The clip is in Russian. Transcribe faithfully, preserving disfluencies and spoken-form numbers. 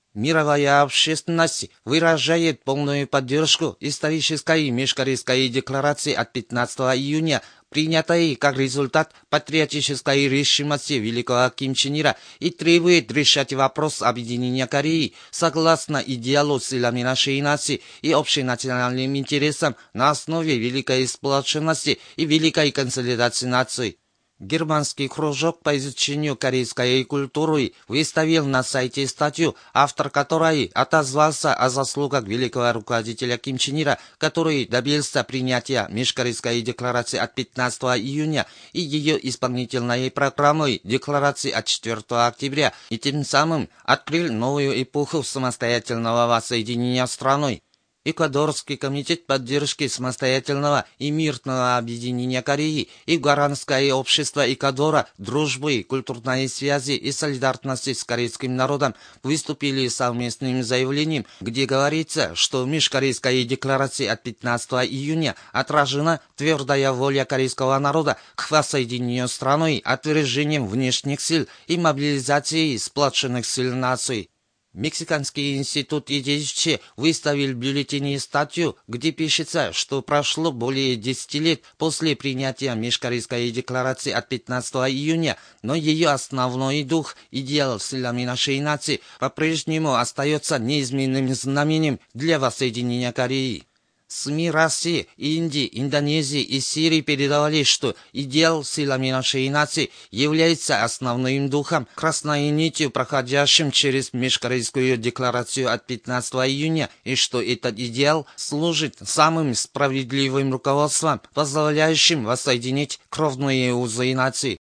Мировая общественность выражает полную поддержку исторической межкорейской декларации от пятнадцатого июня, принятой как результат патриотической решимости великого Ким Чен Ира, и требует решать вопрос объединения Кореи согласно идеалу силами нашей нации и общенациональным интересам на основе великой сплоченности и великой консолидации наций. Германский кружок по изучению корейской культуры выставил на сайте статью, автор которой отозвался о заслугах великого руководителя Ким Чен Ира, который добился принятия межкорейской декларации от пятнадцатого июня и ее исполнительной программы декларации от четвёртого октября, и тем самым открыл новую эпоху самостоятельного воссоединения страной. Эквадорский комитет поддержки самостоятельного и мирного объединения Кореи и Гаранское общество Эквадора дружбы, культурной связи и солидарности с корейским народом выступили совместным заявлением, где говорится, что в межкорейской декларации от пятнадцатого июня отражена твердая воля корейского народа к воссоединению страной, отвержением внешних сил и мобилизацией сплоченных сил наций. Мексиканский институт Идичи выставил в бюллетене статью, где пишется, что прошло более десяти лет после принятия межкорейской декларации от пятнадцатого июня, но ее основной дух, идеал силами нашей нации, по-прежнему остается неизменным знаменем для воссоединения Кореи. СМИ России, Индии, Индонезии и Сирии передавали, что идеал силами нашей нации является основным духом, красной нитью, проходящим через межкорейскую декларацию от пятнадцатого июня, и что этот идеал служит самым справедливым руководством, позволяющим воссоединить кровные узы наций.